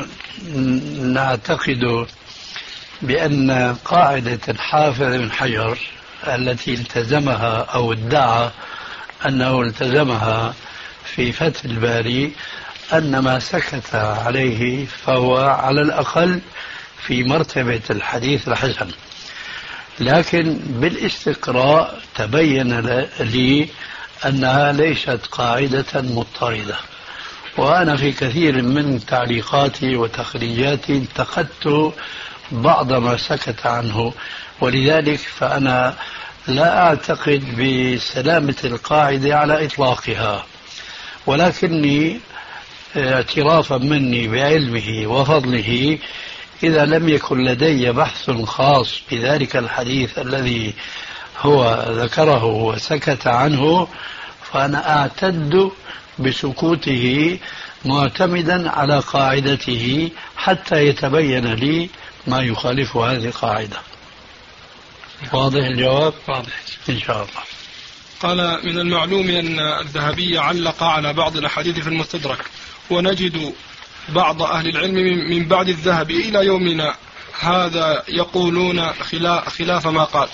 نعتقد بأن قاعدة الحافظ بن حجر التي التزمها أو ادعى أنه التزمها في فتح الباري أن ما سكت عليه فهو على الأقل في مرتبة الحديث الحسن، لكن بالاستقراء تبين لي أنها ليست قاعدة مضطردة. وأنا في كثير من تعليقاتي وتخريجاتي انتقدت بعض ما سكت عنه، ولذلك فأنا لا أعتقد بسلامة القاعدة على إطلاقها، ولكني اعترافا مني بعلمه وفضله إذا لم يكن لدي بحث خاص بذلك الحديث الذي هو ذكره وسكت عنه، فأنا أعتد بسكوته معتمدا على قاعدته حتى يتبين لي ما يخالف هذه القاعدة. واضح الجواب؟
واضح
إن شاء الله.
قال: من المعلوم أن الذهبي علق على بعض الأحاديث في المستدرك، ونجد بعض أهل العلم من بعد الذهبي إلى يومنا هذا يقولون خلاف ما قال،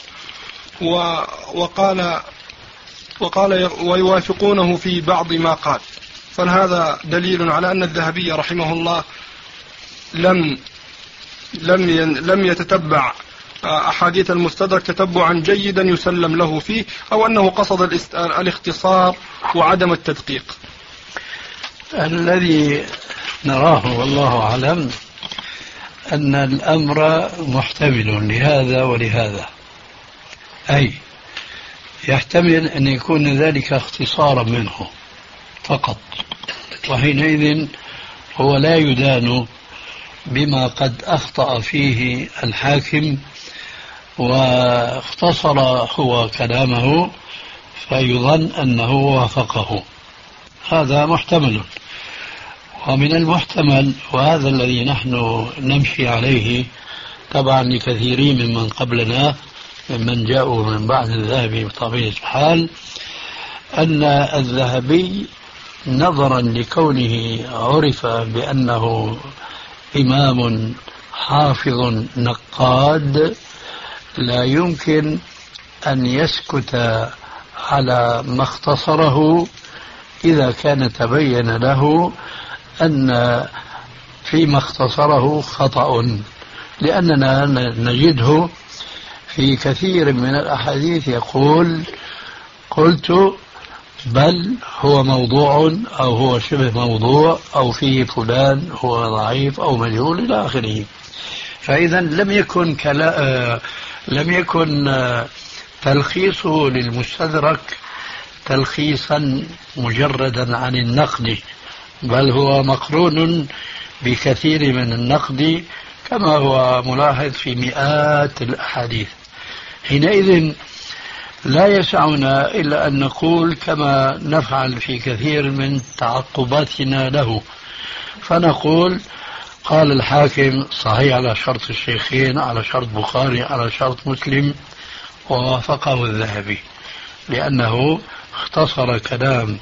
وقال وقال ويوافقونه في بعض ما قال. فهذا دليل على أن الذهبي رحمه الله لم لم لم يتتبع أحاديث المستدرك تتبعا جيدا يسلم له فيه، أو أنه قصد الاختصار وعدم التدقيق.
الذي نراه والله أعلم أن الأمر محتمل لهذا ولهذا، أي يحتمل أن يكون ذلك اختصارا منه فقط، وحينئذ هو لا يدان بما قد أخطأ فيه الحاكم واختصر هو كلامه فيظن أنه وافقه. هذا محتمل. ومن المحتمل، وهذا الذي نحن نمشي عليه طبعا لكثيرين ممن قبلنا ممن جاءوا من بعد الذهبي بطبيعة الحال، أن الذهبي نظرا لكونه عرف بأنه إمام حافظ نقاد لا يمكن أن يسكت على ما اختصره إذا كان تبين له أن فيما اختصره خطأ، لأننا نجده في كثير من الأحاديث يقول قلت بل هو موضوع أو هو شبه موضوع أو فيه فلان هو ضعيف أو مجهول إلى آخره. فإذا لم يكن كلا لم يكن تلخيصه للمستدرك تلخيصا مجردا عن النقد، بل هو مقرون بكثير من النقد كما هو ملاحظ في مئات الأحاديث. حينئذ لا يسعنا إلا أن نقول كما نفعل في كثير من تعقباتنا له، فنقول قال الحاكم صحيح على شرط الشيخين، على شرط بخاري، على شرط مسلم، ووافقه الذهبي لأنه اختصر كلام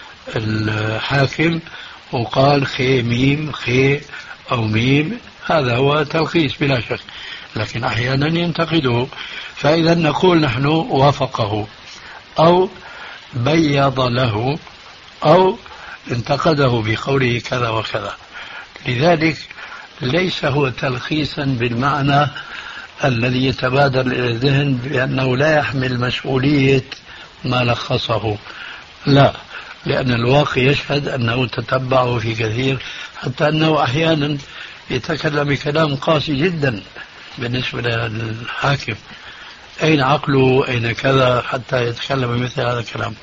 الحاكم وقال خي ميم خي أو ميم، هذا هو تلخيص بلا شك، لكن أحيانا ينتقده. فإذا نقول نحن وافقه أو بيض له أو انتقده بقوله كذا وكذا. لذلك ليس هو تلخيصا بالمعنى الذي يتبادر إلى الذهن بأنه لا يحمل مسؤولية ما لخصه، لا، لأن الواقع يشهد أنه تتبعه في كثير، حتى أنه أحيانا يتكلم بكلام قاسي جدا بالنسبة للحاكم. أين عقله أين كذا حتى يتكلم بمثل هذا الكلام.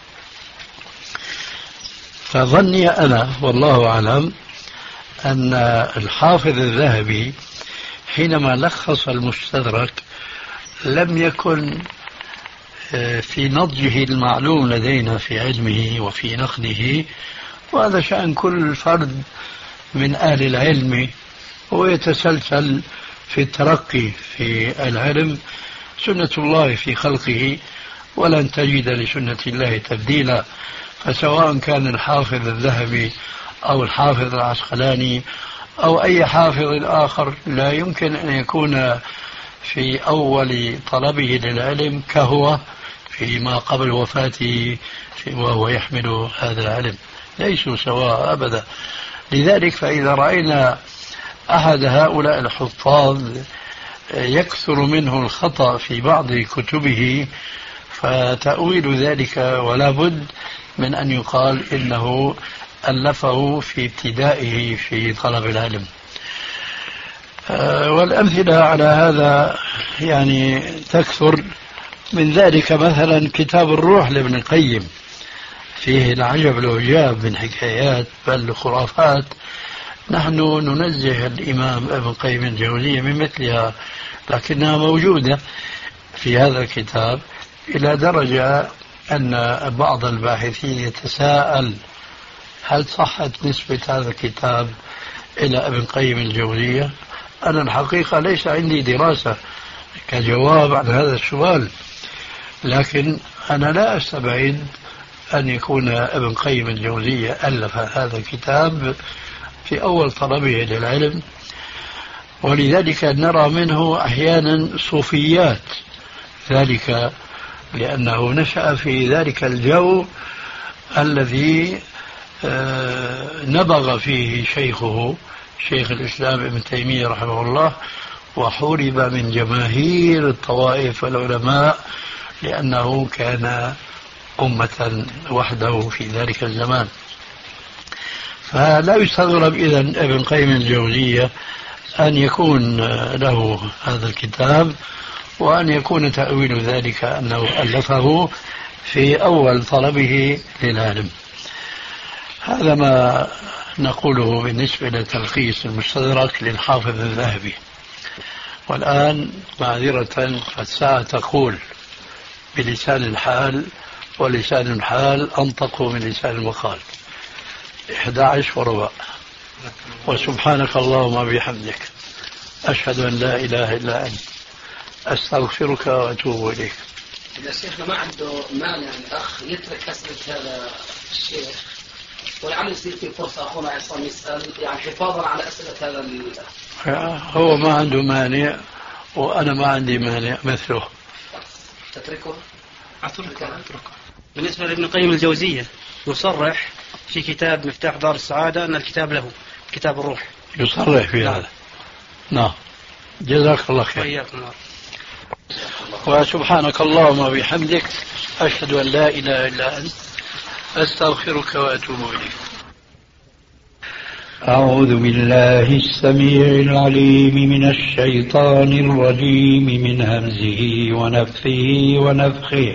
فظني أنا والله أعلم أن الحافظ الذهبي حينما لخص المستدرك لم يكن في نضجه المعلوم لدينا في علمه وفي نقده، وهذا شأن كل فرد من أهل العلم، هو يتسلسل في الترقي في العلم، سنة الله في خلقه ولن تجد لسنة الله تبديلا. فسواء كان الحافظ الذهبي أو الحافظ العسقلاني أو أي حافظ آخر لا يمكن أن يكون في أول طلبه للعلم كهو فيما قبل وفاته وهو يحمل هذا العلم، ليسوا سواء أبدا. لذلك فإذا رأينا أحد هؤلاء الحفاظ يكثر منه الخطأ في بعض كتبه، فتأويل ذلك ولا بد من أن يقال إنه ألفه في ابتدائه في طلب العلم. والأمثلة على هذا يعني تكثر. من ذلك مثلا كتاب الروح لابن القيم، فيه العجب العجاب من حكايات بل خرافات، نحن ننزه الإمام ابن القيم الجوزية من مثلها، لكنها موجودة في هذا الكتاب، إلى درجة أن بعض الباحثين يتساءل هل صحت نسبة هذا الكتاب إلى ابن القيم الجوزية؟ أنا الحقيقة ليس عندي دراسة كجواب عن هذا السؤال، لكن أنا لا أستبعد أن يكون ابن القيم الجوزية ألف هذا الكتاب في أول طلبه للعلم، ولذلك نرى منه أحيانا صوفيات، ذلك لأنه نشأ في ذلك الجو الذي نبغ فيه شيخه شيخ الإسلام ابن تيمية رحمه الله، وحورب من جماهير الطوائف والعلماء لأنه كان أمة وحده في ذلك الزمان. فلا يستغرب إذن ابن القيم الجوزية أن يكون له هذا الكتاب، وأن يكون تأويل ذلك أنه ألفه في أول طلبه للعلم. هذا ما نقوله بالنسبة لتلخيص المستدرك للحافظ الذهبي. والآن معذرة فالساعة تقول بلسان الحال، ولسان الحال أنطق من لسان المقال، إحدى عشر وربع. وسبحانك اللهم بحمدك أشهد أن لا إله إلا أنت أستغفرك وأتوب إليك.
إذا شيخنا ما عنده مانع الأخ يترك أسئلة هذا الشيخ ولعل يصير في فرصة أخونا عصام يسأل، يعني حفاظا على أسئلة هذا ال...
هو ما عنده مانع وأنا ما عندي مانع مثله.
تتركه؟
أتركه أتركه. بالنسبة لابن القيم الجوزية يصرح في كتاب مفتاح دار السعادة أن الكتاب له، كتاب الروح،
يصرح في هذا. نعم، جزاك الله خير.
وإياكم.
وسبحانك اللهم وبحمدك أشهد أن لا إله إلا أنت أستغفرك وأتوب إليك.
أعوذ بالله السميع العليم من الشيطان الرجيم من همزه ونفثه ونفخه.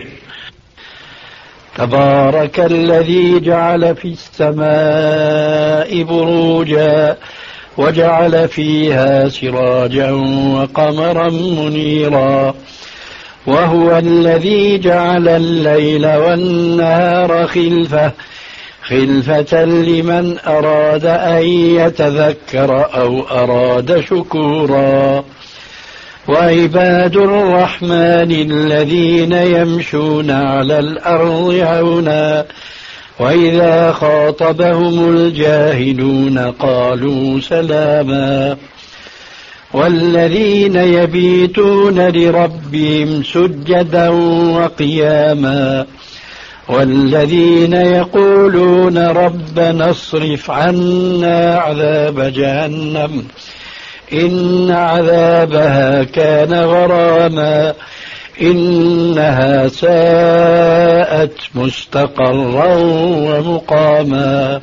تبارك الذي جعل في السماء بروجا وجعل فيها سراجا وقمرا منيرا، وهو الذي جعل الليل والنهار خلفة خلفة لمن أراد أن يتذكر أو أراد شكورا. وعباد الرحمن الذين يمشون على الأرض هونا وإذا خاطبهم الجاهلون قالوا سلاما. والذين يبيتون لربهم سجدا وقياما، والذين يقولون ربنا اصرف عنا عذاب جهنم إن عذابها كان غراما إنها ساءت مستقرا ومقاما.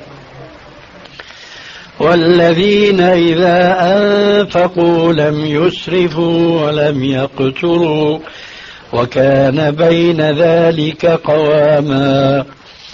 والذين إذا أنفقوا لم يسرفوا ولم يقتروا وكان بين ذلك قواما.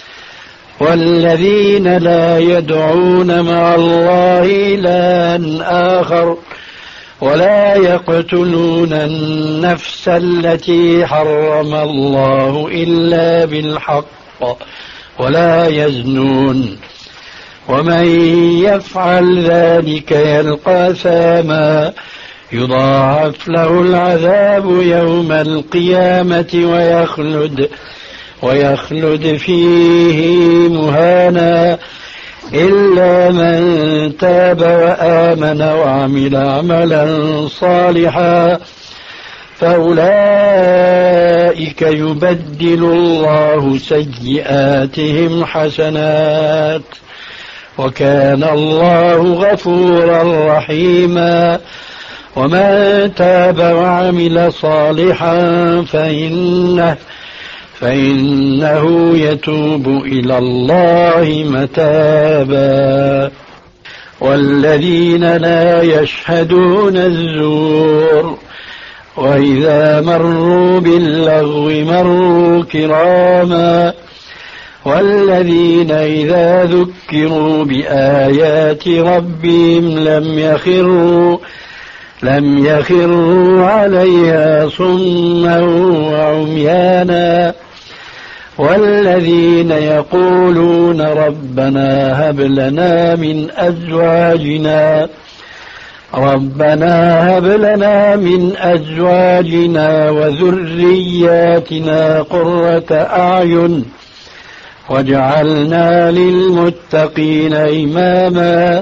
والذين لا يدعون مع الله إلها آخر ولا يقتلون النفس التي حرم الله إلا بالحق ولا يزنون ومن يفعل ذلك يلقى ثاما يضاعف له العذاب يوم القيامة ويخلد ويخلد فيه مهانا إلا من تاب وآمن وعمل عملا صالحا فأولئك يبدل الله سيئاتهم حسنات وكان الله غفورا رحيما. ومن تاب وعمل صالحا فإنه فإنه يتوب إلى الله متابا. والذين لا يشهدون الزور وإذا مروا باللغو مروا كراما. والذين إذا ذكروا بآيات ربهم لم يخروا لم يخروا عليها صما وعميانا. والذين يقولون ربنا هب لنا من أزواجنا ربنا هب لنا من أزواجنا وذرياتنا قرة أعين واجعلنا للمتقين إماما.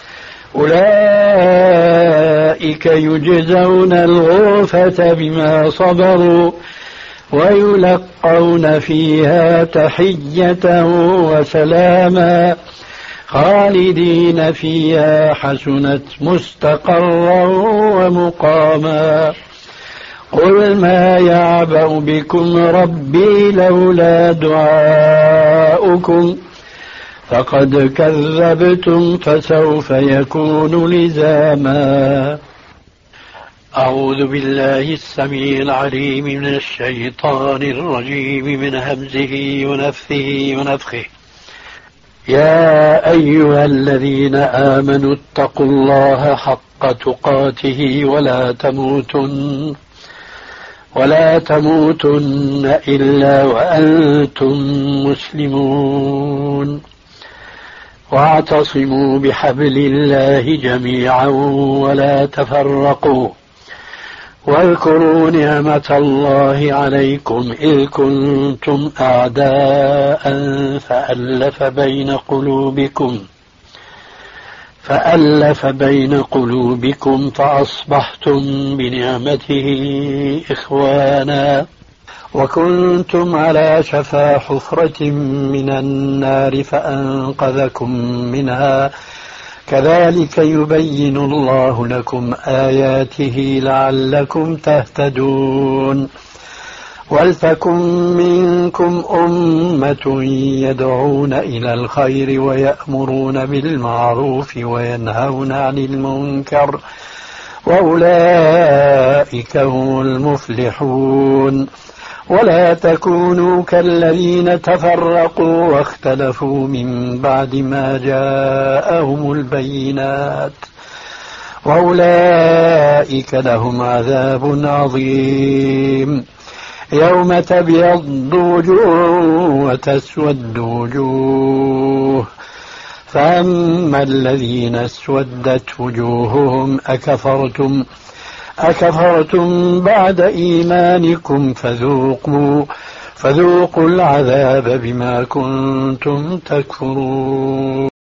أولئك يجزون الغرفة بما صبروا ويلقون فيها تحية وسلاما خالدين فيها حسنت مستقرا ومقاما. قل ما يعبأ بكم ربي لولا دعاؤكم فقد كذبتم فسوف يكون لزاما. أعوذ بالله السميع العليم من الشيطان الرجيم من همزه ونفثه ونفخه. يا أيها الذين آمنوا اتقوا الله حق تقاته ولا تموتن ولا تموتن إلا وأنتم مسلمون. واعتصموا بحبل الله جميعا ولا تفرقوا. واذكروا نعمة الله عليكم إذ كنتم أعداء فألف بين قلوبكم فألف بين قلوبكم فأصبحتم بنعمته إخوانا وكنتم على شفا حفرة من النار فأنقذكم منها كذلك يبين الله لكم آياته لعلكم تهتدون. ولتكن منكم أمة يدعون إلى الخير ويأمرون بالمعروف وينهون عن المنكر وأولئك هم المفلحون. ولا تكونوا كالذين تفرقوا واختلفوا من بعد ما جاءهم البينات وأولئك لهم عذاب عظيم. يوم تبيض وجوه وتسود وجوه فأما الذين اسودت وجوههم أكفرتم أكفرتم بعد إيمانكم فذوقوا فذوقوا العذاب بما كنتم تكفرون.